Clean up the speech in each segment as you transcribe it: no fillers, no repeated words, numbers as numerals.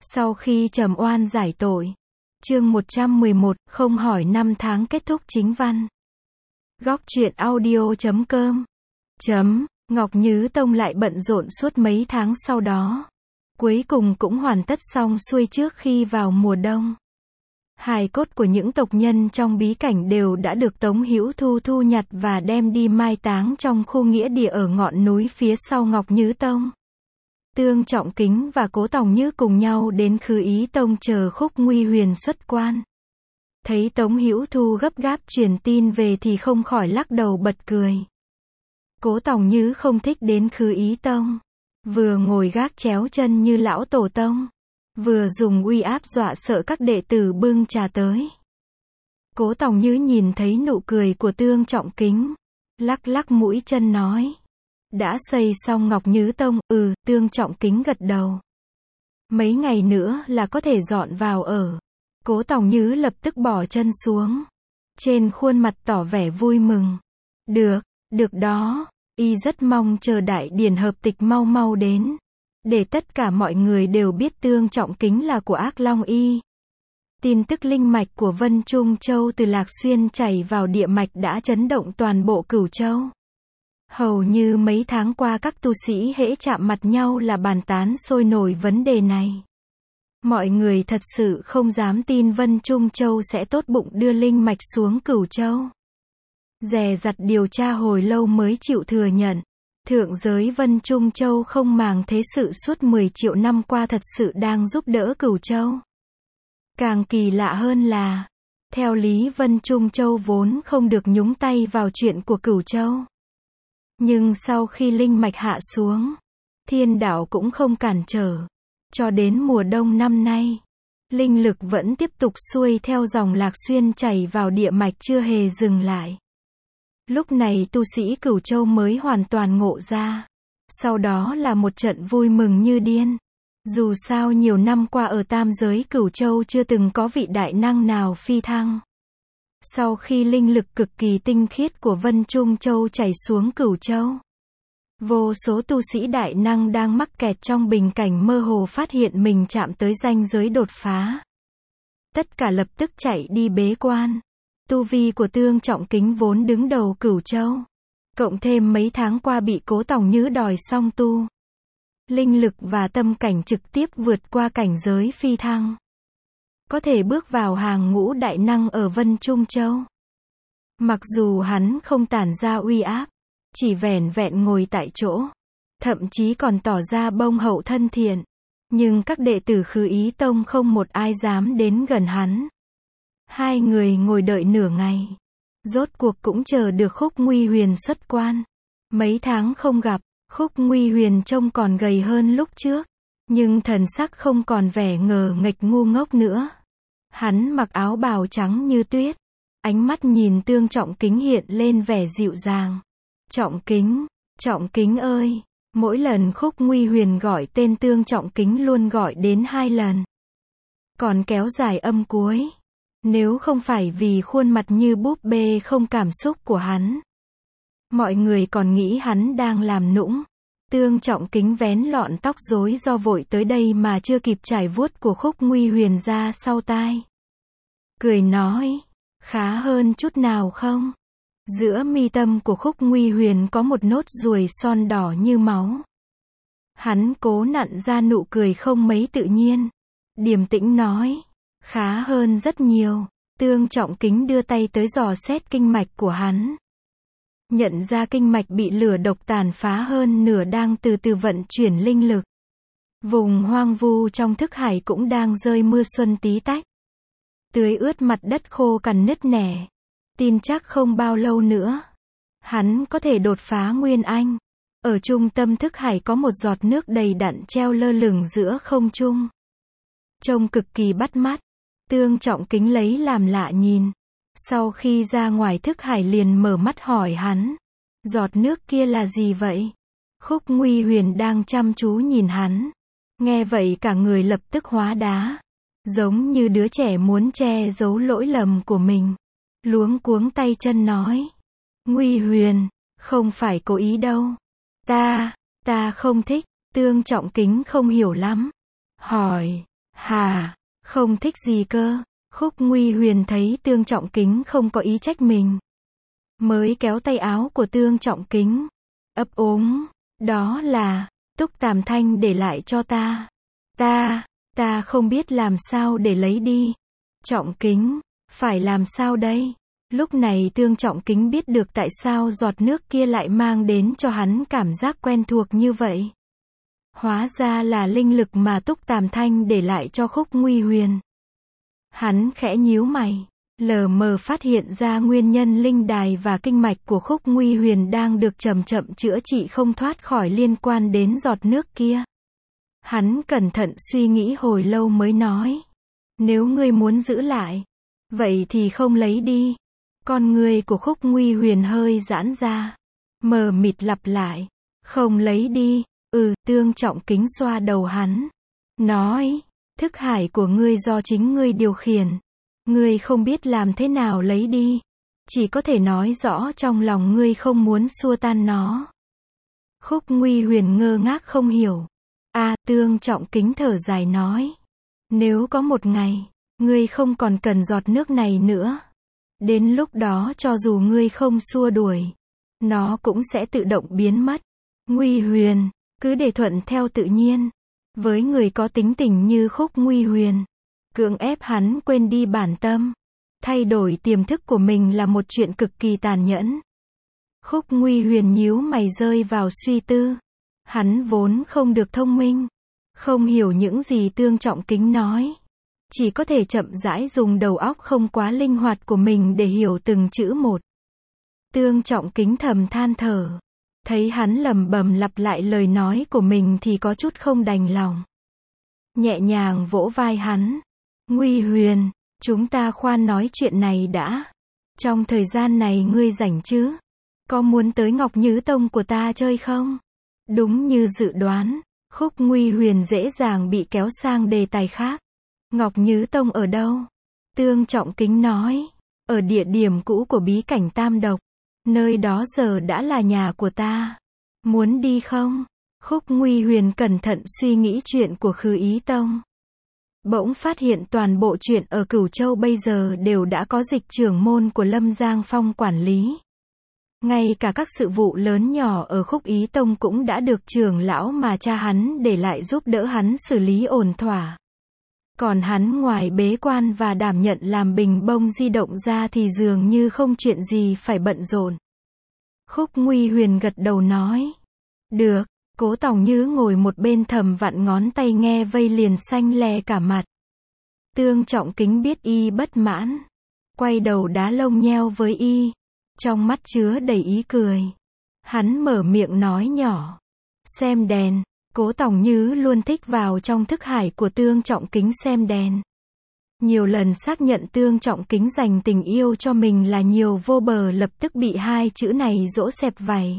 Sau khi trầm oan giải tội. Chương 111, không hỏi năm tháng kết thúc chính văn. Góc truyện audio.com. Ngọc Nhứ Tông lại bận rộn suốt mấy tháng sau đó. Cuối cùng cũng hoàn tất xong xuôi trước khi vào mùa đông. Hài cốt của những tộc nhân trong bí cảnh đều đã được Tống Hữu Thu thu nhặt và đem đi mai táng trong khu nghĩa địa ở ngọn núi phía sau Ngọc Nhứ Tông. Tương Trọng Kính và Cố Tòng Như cùng nhau đến Khứ Ý Tông chờ Khúc Nguy Huyền xuất quan. Thấy Tống Hữu Thu gấp gáp truyền tin về thì không khỏi lắc đầu bật cười. Cố Tòng Như không thích đến Khứ Ý Tông. Vừa ngồi gác chéo chân như lão tổ tông, vừa dùng uy áp dọa sợ các đệ tử bưng trà tới. Cố Tòng Như nhìn thấy nụ cười của Tương Trọng Kính, lắc lắc mũi chân nói. Đã xây xong Ngọc Nhứ Tông, Tương Trọng Kính gật đầu. Mấy ngày nữa là có thể dọn vào ở. Cố Tòng Như lập tức bỏ chân xuống. Trên khuôn mặt tỏ vẻ vui mừng. Được đó, y rất mong chờ đại điển hợp tịch mau mau đến. Để tất cả mọi người đều biết Tương Trọng Kính là của Ác Long Y. Tin tức linh mạch của Vân Trung Châu từ Lạc Xuyên chảy vào địa mạch đã chấn động toàn bộ Cửu Châu. Hầu như mấy tháng qua các tu sĩ hễ chạm mặt nhau là bàn tán sôi nổi vấn đề này. Mọi người thật sự không dám tin Vân Trung Châu sẽ tốt bụng đưa linh mạch xuống Cửu Châu. Dè dặt điều tra hồi lâu mới chịu thừa nhận. Thượng giới Vân Trung Châu không màng thế sự suốt 10 triệu năm qua thật sự đang giúp đỡ Cửu Châu. Càng kỳ lạ hơn là, theo lý Vân Trung Châu vốn không được nhúng tay vào chuyện của Cửu Châu. Nhưng sau khi linh mạch hạ xuống, thiên đạo cũng không cản trở. Cho đến mùa đông năm nay, linh lực vẫn tiếp tục xuôi theo dòng Lạc Xuyên chảy vào địa mạch chưa hề dừng lại. Lúc này tu sĩ Cửu Châu mới hoàn toàn ngộ ra. Sau đó là một trận vui mừng như điên. Dù sao nhiều năm qua ở tam giới Cửu Châu chưa từng có vị đại năng nào phi thăng. Sau khi linh lực cực kỳ tinh khiết của Vân Trung Châu chảy xuống Cửu Châu, vô số tu sĩ đại năng đang mắc kẹt trong bình cảnh mơ hồ phát hiện mình chạm tới ranh giới đột phá. Tất cả lập tức chạy đi bế quan. Tu vi của Tương Trọng Kính vốn đứng đầu Cửu Châu, cộng thêm mấy tháng qua bị Cố Tòng Như đòi song tu, linh lực và tâm cảnh trực tiếp vượt qua cảnh giới phi thăng. Có thể bước vào hàng ngũ đại năng ở Vân Trung Châu. Mặc dù hắn không tản ra uy áp, chỉ vẻn vẹn ngồi tại chỗ, thậm chí còn tỏ ra bông hậu thân thiện, nhưng các đệ tử Khứ Ý Tông không một ai dám đến gần hắn. Hai người ngồi đợi nửa ngày, rốt cuộc cũng chờ được Khúc Nguy Huyền xuất quan. Mấy tháng không gặp, Khúc Nguy Huyền trông còn gầy hơn lúc trước, nhưng thần sắc không còn vẻ ngờ nghệch ngu ngốc nữa. Hắn mặc áo bào trắng như tuyết, ánh mắt nhìn Tương Trọng Kính hiện lên vẻ dịu dàng. Trọng Kính ơi! Mỗi lần Khúc Nguy Huyền gọi tên Tương Trọng Kính luôn gọi đến 2 lần. Còn kéo dài âm cuối. Nếu không phải vì khuôn mặt như búp bê không cảm xúc của hắn, mọi người còn nghĩ hắn đang làm nũng. Tương Trọng Kính vén lọn tóc rối do vội tới đây mà chưa kịp trải vuốt của Khúc Nguy Huyền ra sau tai. Cười nói, khá hơn chút nào không? Giữa mi tâm của Khúc Nguy Huyền có một nốt ruồi son đỏ như máu. Hắn cố nặn ra nụ cười không mấy tự nhiên. Điềm tĩnh nói, khá hơn rất nhiều. Tương Trọng Kính đưa tay tới dò xét kinh mạch của hắn. Nhận ra kinh mạch bị lửa độc tàn phá hơn nửa đang từ từ vận chuyển linh lực. Vùng hoang vu trong thức hải cũng đang rơi mưa xuân tí tách. Tưới ướt mặt đất khô cằn nứt nẻ. Tin chắc không bao lâu nữa, hắn có thể đột phá Nguyên Anh. Ở trung tâm thức hải có một giọt nước đầy đặn treo lơ lửng giữa không trung. Trông cực kỳ bắt mắt. Tương Trọng Kính lấy làm lạ nhìn. Sau khi ra ngoài thức hải liền mở mắt hỏi hắn. Giọt nước kia là gì vậy? Khúc Nguy Huyền đang chăm chú nhìn hắn. Nghe vậy cả người lập tức hóa đá. Giống như đứa trẻ muốn che giấu lỗi lầm của mình. Luống cuống tay chân nói. Nguy Huyền, không phải cố ý đâu. Ta không thích. Tương Trọng Kính không hiểu lắm. Hỏi, Hà, không thích gì cơ. Khúc Nguy Huyền thấy Tương Trọng Kính không có ý trách mình, mới kéo tay áo của Tương Trọng Kính, ấp úng, đó là, Túc Tàm Thanh để lại cho ta. Ta không biết làm sao để lấy đi. Trọng Kính, phải làm sao đây? Lúc này Tương Trọng Kính biết được tại sao giọt nước kia lại mang đến cho hắn cảm giác quen thuộc như vậy. Hóa ra là linh lực mà Túc Tàm Thanh để lại cho Khúc Nguy Huyền. Hắn khẽ nhíu mày, lờ mờ phát hiện ra nguyên nhân linh đài và kinh mạch của Khúc Nguy Huyền đang được chậm chậm chữa trị không thoát khỏi liên quan đến giọt nước kia. Hắn cẩn thận suy nghĩ hồi lâu mới nói, nếu ngươi muốn giữ lại, vậy thì không lấy đi. Con người của Khúc Nguy Huyền hơi giãn ra, mờ mịt lặp lại, không lấy đi. Tương Trọng Kính xoa đầu hắn, nói, thức hải của ngươi do chính ngươi điều khiển. Ngươi không biết làm thế nào lấy đi, chỉ có thể nói rõ trong lòng ngươi không muốn xua tan nó. Khúc Nguy Huyền ngơ ngác không hiểu. Tương Trọng Kính thở dài nói, nếu có một ngày, ngươi không còn cần giọt nước này nữa, đến lúc đó cho dù ngươi không xua đuổi, nó cũng sẽ tự động biến mất. Nguy Huyền, cứ để thuận theo tự nhiên. Với người có tính tình như Khúc Nguy Huyền, cưỡng ép hắn quên đi bản tâm, thay đổi tiềm thức của mình là một chuyện cực kỳ tàn nhẫn. Khúc Nguy Huyền nhíu mày rơi vào suy tư. Hắn vốn không được thông minh, không hiểu những gì Tương Trọng Kính nói, chỉ có thể chậm rãi dùng đầu óc không quá linh hoạt của mình để hiểu từng chữ một. Tương Trọng Kính thầm than thở, thấy hắn lẩm bẩm lặp lại lời nói của mình thì có chút không đành lòng. Nhẹ nhàng vỗ vai hắn, Nguy Huyền, chúng ta khoan nói chuyện này đã. Trong thời gian này ngươi rảnh chứ? Có muốn tới Ngọc Nhứ Tông của ta chơi không? Đúng như dự đoán, Khúc Nguy Huyền dễ dàng bị kéo sang đề tài khác. Ngọc Nhứ Tông ở đâu? Tương Trọng Kính nói, ở địa điểm cũ của bí cảnh Tam Độc. Nơi đó giờ đã là nhà của ta. Muốn đi không? Khúc Nguy Huyền cẩn thận suy nghĩ chuyện của Khứ Ý Tông. Bỗng phát hiện toàn bộ chuyện ở Cửu Châu bây giờ đều đã có dịch trưởng môn của Lâm Giang Phong quản lý. Ngay cả các sự vụ lớn nhỏ ở Khúc Ý Tông cũng đã được trưởng lão mà cha hắn để lại giúp đỡ hắn xử lý ổn thỏa. Còn hắn ngoài bế quan và đảm nhận làm bình bông di động ra thì dường như không chuyện gì phải bận rộn. Khúc Nguy Huyền gật đầu nói, được. Cố Tòng Như ngồi một bên thầm vặn ngón tay nghe vây liền xanh lè cả mặt. Tương Trọng Kính biết y bất mãn, quay đầu đá lông nheo với y, trong mắt chứa đầy ý cười. Hắn mở miệng nói nhỏ, xem đèn. Cố Tòng Như luôn thích vào trong thức hải của Tương Trọng Kính xem đèn. Nhiều lần xác nhận Tương Trọng Kính dành tình yêu cho mình là nhiều vô bờ lập tức bị hai chữ này dỗ xẹp vảy.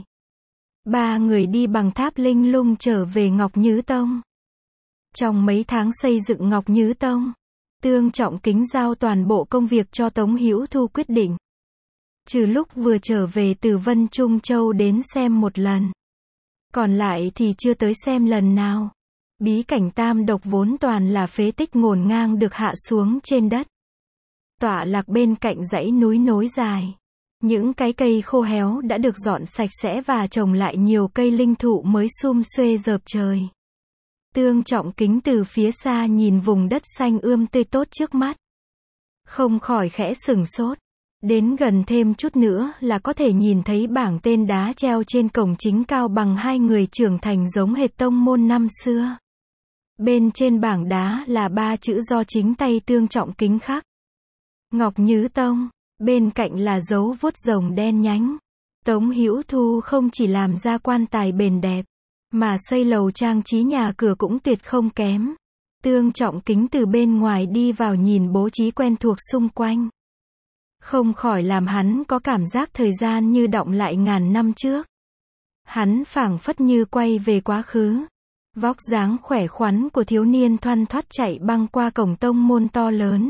Ba người đi bằng tháp linh lung trở về Ngọc Nhứ Tông. Trong mấy tháng xây dựng Ngọc Nhứ Tông, Tương Trọng Kính giao toàn bộ công việc cho Tống Hữu Thu quyết định. Trừ lúc vừa trở về từ Vân Trung Châu đến xem một lần, còn lại thì chưa tới xem lần nào. Bí cảnh Tam Độc vốn toàn là phế tích ngổn ngang được hạ xuống trên đất, tọa lạc bên cạnh dãy núi nối dài. Những cái cây khô héo đã được dọn sạch sẽ và trồng lại nhiều cây linh thụ mới sum xuê rợp trời. Tương Trọng Kính từ phía xa nhìn vùng đất xanh ươm tươi tốt trước mắt, không khỏi khẽ sửng sốt. Đến gần thêm chút nữa là có thể nhìn thấy bảng tên đá treo trên cổng chính cao bằng hai người trưởng thành giống hệt tông môn năm xưa. Bên trên bảng đá là 3 chữ do chính tay Tương Trọng Kính khắc. Ngọc Nhứ Tông. Bên cạnh là dấu vuốt rồng đen nhánh. Tống Hữu Thu không chỉ làm ra quan tài bền đẹp, mà xây lầu trang trí nhà cửa cũng tuyệt không kém. Tương Trọng Kính từ bên ngoài đi vào nhìn bố trí quen thuộc xung quanh, không khỏi làm hắn có cảm giác thời gian như đọng lại ngàn năm trước. Hắn phảng phất như quay về quá khứ. Vóc dáng khỏe khoắn của thiếu niên thoăn thoắt chạy băng qua cổng tông môn to lớn.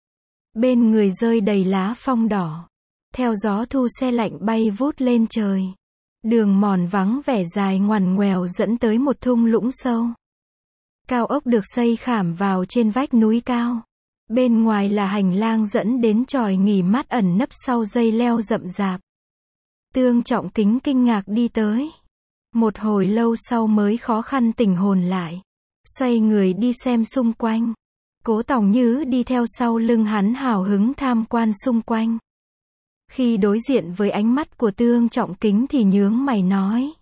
Bên người rơi đầy lá phong đỏ. Theo gió thu xe lạnh bay vút lên trời. Đường mòn vắng vẻ dài ngoằn ngoèo dẫn tới một thung lũng sâu. Cao ốc được xây khảm vào trên vách núi cao. Bên ngoài là hành lang dẫn đến chòi nghỉ mát ẩn nấp sau dây leo rậm rạp. Tương Trọng Kính kinh ngạc đi tới. Một hồi lâu sau mới khó khăn tỉnh hồn lại. Xoay người đi xem xung quanh. Cố Tòng Như đi theo sau lưng hắn hào hứng tham quan xung quanh. Khi đối diện với ánh mắt của Tương Trọng Kính thì nhướng mày nói.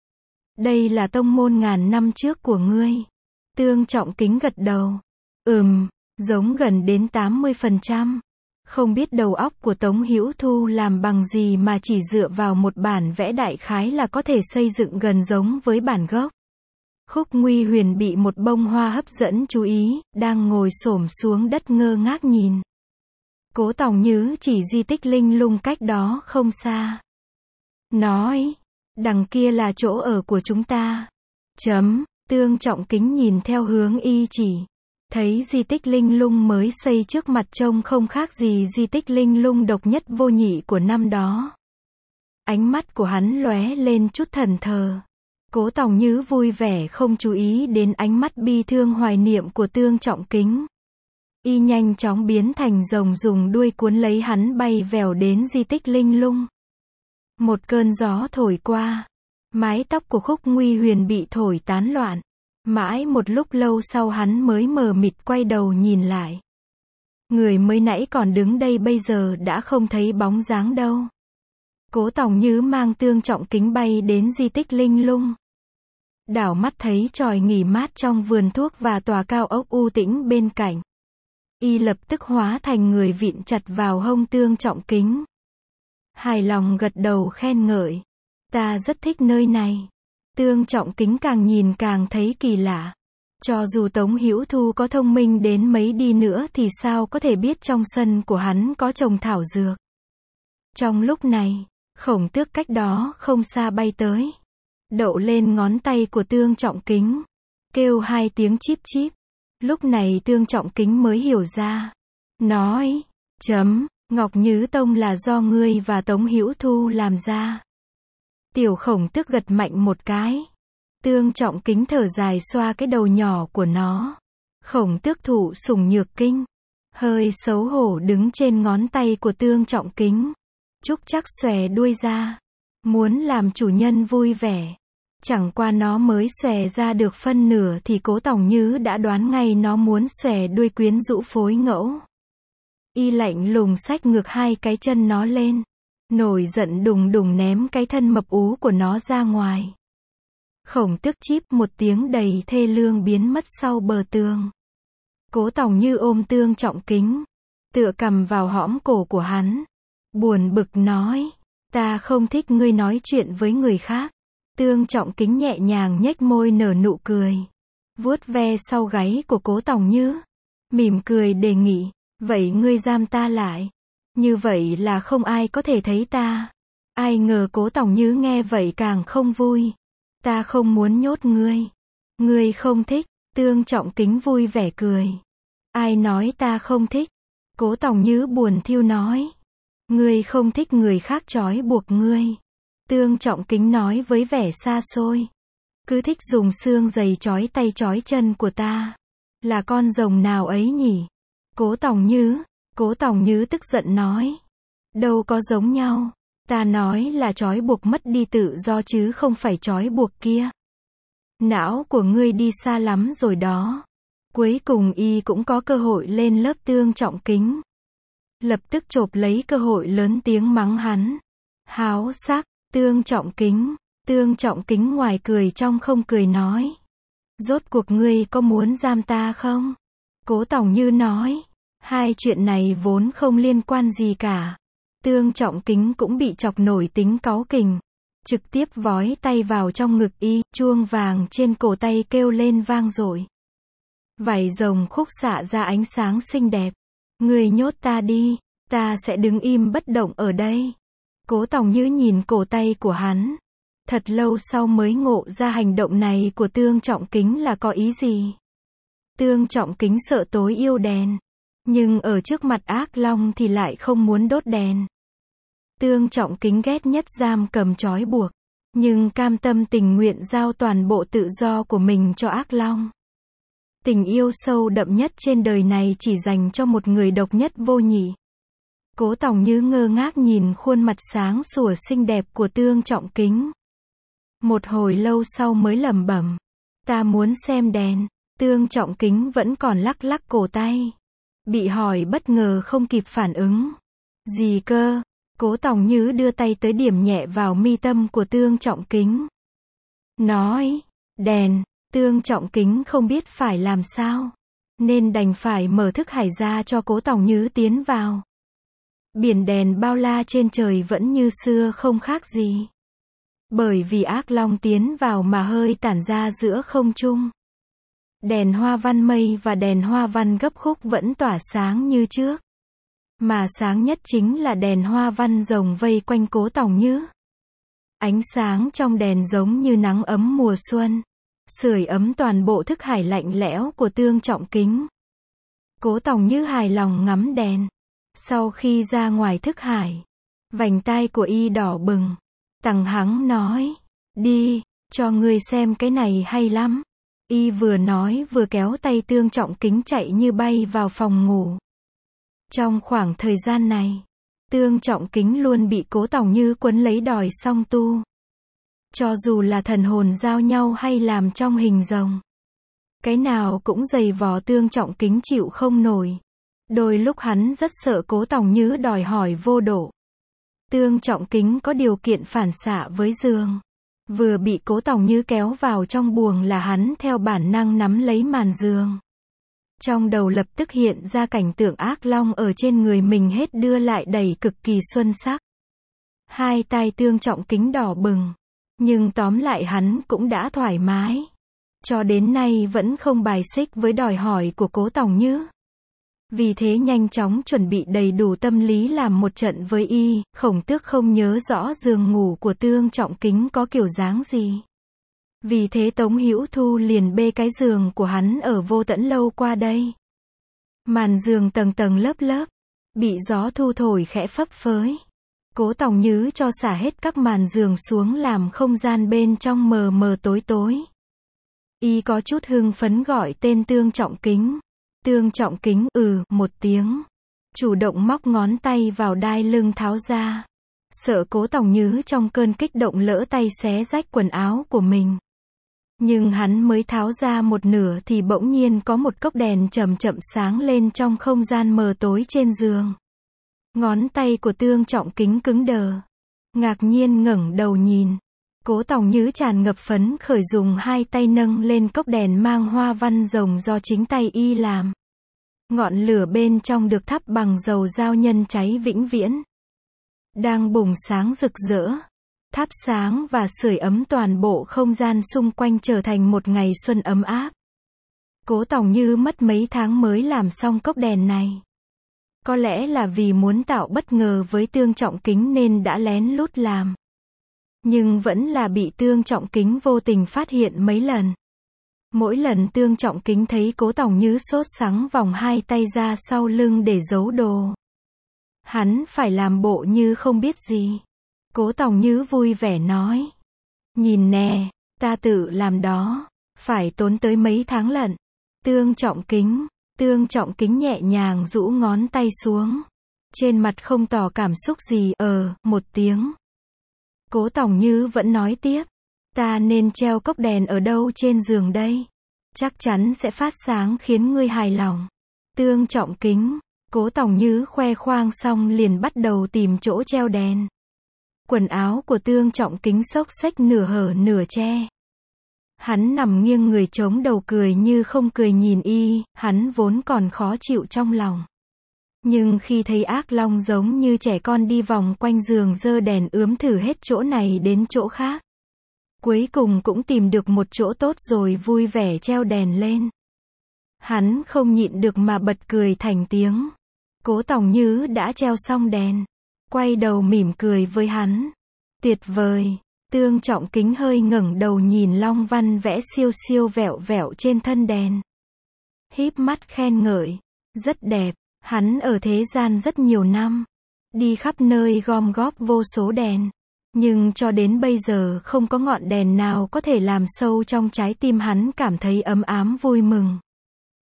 Đây là tông môn ngàn năm trước của ngươi. Tương Trọng Kính gật đầu. Giống gần đến 80%. Không biết đầu óc của Tống Hữu Thu làm bằng gì mà chỉ dựa vào một bản vẽ đại khái là có thể xây dựng gần giống với bản gốc. Khúc Nguy Huyền bị một bông hoa hấp dẫn chú ý, đang ngồi xổm xuống đất ngơ ngác nhìn. Cố Tòng Như chỉ di tích linh lung cách đó không xa. Nói, đằng kia là chỗ ở của chúng ta. Tương Trọng Kính nhìn theo hướng y chỉ. Thấy di tích linh lung mới xây trước mặt trông không khác gì di tích linh lung độc nhất vô nhị của năm đó. Ánh mắt của hắn lóe lên chút thẫn thờ. Cố Tòng Như vui vẻ không chú ý đến ánh mắt bi thương hoài niệm của Tương Trọng Kính. Y nhanh chóng biến thành rồng dùng đuôi cuốn lấy hắn bay vèo đến di tích linh lung. Một cơn gió thổi qua. Mái tóc của Khúc Nguy Huyền bị thổi tán loạn. Mãi một lúc lâu sau hắn mới mờ mịt quay đầu nhìn lại. Người mới nãy còn đứng đây bây giờ đã không thấy bóng dáng đâu. Cố Tòng Như mang Tương Trọng Kính bay đến di tích linh lung. Đảo mắt thấy chòi nghỉ mát trong vườn thuốc và tòa cao ốc u tĩnh bên cạnh. Y lập tức hóa thành người vịn chặt vào hông Tương Trọng Kính. Hài lòng gật đầu khen ngợi. Ta rất thích nơi này. Tương Trọng Kính càng nhìn càng thấy kỳ lạ. Cho dù Tống Hữu Thu có thông minh đến mấy đi nữa thì sao có thể biết trong sân của hắn có trồng thảo dược. Trong lúc này, Khổng Tước cách đó không xa bay tới. Đậu lên ngón tay của Tương Trọng Kính. Kêu hai tiếng chíp chíp. Lúc này Tương Trọng Kính mới hiểu ra. Nói, Ngọc Nhứ Tông là do ngươi và Tống Hữu Thu làm ra. Tiểu Khổng Tước gật mạnh một cái. Tương Trọng Kính thở dài xoa cái đầu nhỏ của nó. Khổng Tước thụ sủng nhược kinh. Hơi xấu hổ đứng trên ngón tay của Tương Trọng Kính. Trúc chắc xòe đuôi ra. Muốn làm chủ nhân vui vẻ. Chẳng qua nó mới xòe ra được phân nửa thì Cố Tòng Như đã đoán ngay nó muốn xòe đuôi quyến rũ phối ngẫu. Y lạnh lùng xách ngược hai cái chân nó lên. Nổi giận đùng đùng ném cái thân mập ú của nó ra ngoài. Khổng Tước chíp một tiếng đầy thê lương biến mất sau bờ tường. Cố Tòng Như ôm Tương Trọng Kính. Tựa cằm vào hõm cổ của hắn. Buồn bực nói. Ta không thích ngươi nói chuyện với người khác. Tương Trọng Kính nhẹ nhàng nhếch môi nở nụ cười. Vuốt ve sau gáy của Cố Tòng Như. Mỉm cười đề nghị. Vậy ngươi giam ta lại. Như vậy là không ai có thể thấy ta. Ai ngờ Cố Tòng Như nghe vậy càng không vui. Ta không muốn nhốt ngươi. Ngươi không thích. Tương Trọng Kính vui vẻ cười. Ai nói ta không thích? Cố Tòng Như buồn thiu nói. Ngươi không thích người khác trói buộc ngươi. Tương Trọng Kính nói với vẻ xa xôi. Cứ thích dùng xương giày trói tay trói chân của ta. Là con rồng nào ấy nhỉ? Cố Tòng Như tức giận nói. Đâu có giống nhau. Ta nói là trói buộc mất đi tự do chứ không phải trói buộc kia. Não của ngươi đi xa lắm rồi đó. Cuối cùng y cũng có cơ hội lên lớp Tương Trọng Kính. Lập tức chộp lấy cơ hội lớn tiếng mắng hắn. Háo sắc, Tương Trọng Kính ngoài cười trong không cười nói. Rốt cuộc ngươi có muốn giam ta không? Cố Tòng Như nói. Hai chuyện này vốn không liên quan gì cả. Tương Trọng Kính cũng bị chọc nổi tính cáu kỉnh. Trực tiếp vói tay vào trong ngực y, chuông vàng trên cổ tay kêu lên vang dội. Vảy rồng khúc xạ ra ánh sáng xinh đẹp. Ngươi nhốt ta đi, ta sẽ đứng im bất động ở đây. Cố Tòng Như nhìn cổ tay của hắn. Thật lâu sau mới ngộ ra hành động này của Tương Trọng Kính là có ý gì. Tương Trọng Kính sợ tối yêu đèn. Nhưng ở trước mặt ác long thì lại không muốn đốt đèn. Tương Trọng Kính ghét nhất giam cầm trói buộc. Nhưng cam tâm tình nguyện giao toàn bộ tự do của mình cho ác long. Tình yêu sâu đậm nhất trên đời này chỉ dành cho một người độc nhất vô nhị. Cố Tòng Như ngơ ngác nhìn khuôn mặt sáng sủa xinh đẹp của Tương Trọng Kính. Một hồi lâu sau mới lẩm bẩm, ta muốn xem đèn. Tương Trọng Kính vẫn còn lắc lắc cổ tay. Bị hỏi bất ngờ không kịp phản ứng. Gì cơ? Cố Tòng Như đưa tay tới điểm nhẹ vào mi tâm của Tương Trọng Kính. Nói, đèn. Tương Trọng Kính không biết phải làm sao, nên đành phải mở thức hải ra cho Cố Tòng Như tiến vào. Biển đèn bao la trên trời vẫn như xưa không khác gì. Bởi vì ác long tiến vào mà hơi tản ra giữa không trung. Đèn hoa văn mây và đèn hoa văn gấp khúc vẫn tỏa sáng như trước. Mà sáng nhất chính là đèn hoa văn rồng vây quanh Cố Tòng Như. Ánh sáng trong đèn giống như nắng ấm mùa xuân, sưởi ấm toàn bộ thức hải lạnh lẽo của Tương Trọng Kính. Cố Tòng Như hài lòng ngắm đèn. Sau khi ra ngoài thức hải, vành tai của y đỏ bừng. Tằng hắng nói, đi, cho ngươi xem cái này hay lắm. Y vừa nói vừa kéo tay Tương Trọng Kính chạy như bay vào phòng ngủ. Trong khoảng thời gian này, Tương Trọng Kính luôn bị Cố Tòng Như quấn lấy đòi song tu. Cho dù là thần hồn giao nhau hay làm trong hình rồng, cái nào cũng dày vò Tương Trọng Kính chịu không nổi. Đôi lúc hắn rất sợ Cố Tòng Như đòi hỏi vô độ. Tương Trọng Kính có điều kiện phản xạ với giường. Vừa bị Cố Tòng Như kéo vào trong buồng là hắn theo bản năng nắm lấy màn giường. Trong đầu lập tức hiện ra cảnh tượng ác long ở trên người mình hết đưa lại đầy cực kỳ xuân sắc. Hai tai Tương Trọng Kính đỏ bừng. Nhưng tóm lại hắn cũng đã thoải mái. Cho đến nay vẫn không bài xích với đòi hỏi của Cố Tòng Như. Vì thế nhanh chóng chuẩn bị đầy đủ tâm lý làm một trận với y. Khổng Tước không nhớ rõ giường ngủ của Tương Trọng Kính có kiểu dáng gì. Vì thế Tống Hữu Thu liền bê cái giường của hắn ở Vô Tẫn Lâu qua đây. Màn giường tầng tầng lớp lớp, bị gió thu thổi khẽ phấp phới. Cố Tòng Như cho xả hết các màn giường xuống làm không gian bên trong mờ mờ tối tối. Y có chút hưng phấn gọi tên Tương Trọng Kính. Tương Trọng Kính một tiếng. Chủ động móc ngón tay vào đai lưng tháo ra. Sợ Cố Tòng Như trong cơn kích động lỡ tay xé rách quần áo của mình. Nhưng hắn mới tháo ra một nửa thì bỗng nhiên có một cốc đèn chậm chậm sáng lên trong không gian mờ tối trên giường. Ngón tay của Tương Trọng Kính cứng đờ. Ngạc nhiên ngẩng đầu nhìn. Cố Tòng Như tràn ngập phấn khởi dùng hai tay nâng lên cốc đèn mang hoa văn rồng do chính tay y làm. Ngọn lửa bên trong được thắp bằng dầu giao nhân cháy vĩnh viễn. Đang bùng sáng rực rỡ. Thắp sáng và sưởi ấm toàn bộ không gian xung quanh trở thành một ngày xuân ấm áp. Cố Tòng Như mất mấy tháng mới làm xong cốc đèn này. Có lẽ là vì muốn tạo bất ngờ với Tương Trọng Kính nên đã lén lút làm. Nhưng vẫn là bị Tương Trọng Kính vô tình phát hiện mấy lần. Mỗi lần Tương Trọng Kính thấy Cố Tòng Như sốt sắng vòng hai tay ra sau lưng để giấu đồ. Hắn phải làm bộ như không biết gì. Cố Tòng Như vui vẻ nói. Nhìn nè, ta tự làm đó. Phải tốn tới mấy tháng lận. Tương Trọng Kính nhẹ nhàng rũ ngón tay xuống. Trên mặt không tỏ cảm xúc gì. Một tiếng. Cố Tòng Như vẫn nói tiếp. Ta nên treo cốc đèn ở đâu trên giường đây? Chắc chắn sẽ phát sáng khiến ngươi hài lòng. Tương Trọng Kính. Cố Tòng Như khoe khoang xong liền bắt đầu tìm chỗ treo đèn. Quần áo của Tương Trọng Kính xốc xếch nửa hở nửa che. Hắn nằm nghiêng người chống đầu cười như không cười nhìn y, hắn vốn còn khó chịu trong lòng. Nhưng khi thấy ác long giống như trẻ con đi vòng quanh giường giơ đèn ướm thử hết chỗ này đến chỗ khác. Cuối cùng cũng tìm được một chỗ tốt rồi vui vẻ treo đèn lên. Hắn không nhịn được mà bật cười thành tiếng. Cố Tòng Như đã treo xong đèn. Quay đầu mỉm cười với hắn. Tuyệt vời. Tương Trọng Kính hơi ngẩng đầu nhìn long văn vẽ siêu siêu vẹo vẹo trên thân đèn. Híp mắt khen ngợi. Rất đẹp. Hắn ở thế gian rất nhiều năm. Đi khắp nơi gom góp vô số đèn. Nhưng cho đến bây giờ không có ngọn đèn nào có thể làm sâu trong trái tim hắn cảm thấy ấm ám vui mừng.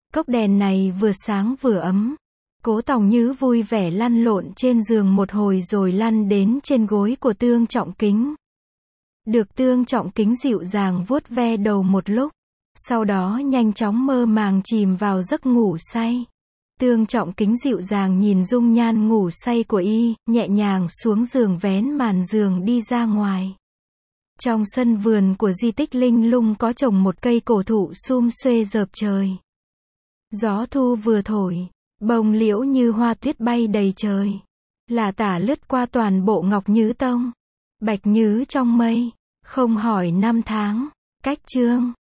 Cốc đèn này vừa sáng vừa ấm. Cố Tòng Như vui vẻ lăn lộn trên giường một hồi rồi lăn đến trên gối của Tương Trọng Kính. Được Tương Trọng Kính dịu dàng vuốt ve đầu một lúc. Sau đó nhanh chóng mơ màng chìm vào giấc ngủ say. Tương Trọng Kính dịu dàng nhìn dung nhan ngủ say của y, nhẹ nhàng xuống giường vén màn giường đi ra ngoài. Trong sân vườn của di tích Linh Lung có trồng một cây cổ thụ sum xuê rợp trời. Gió thu vừa thổi, bông liễu như hoa tuyết bay đầy trời. Lả tả lướt qua toàn bộ Ngọc Nhứ Tông. Bạch Nhứ trong mây, không hỏi năm tháng. Cách chương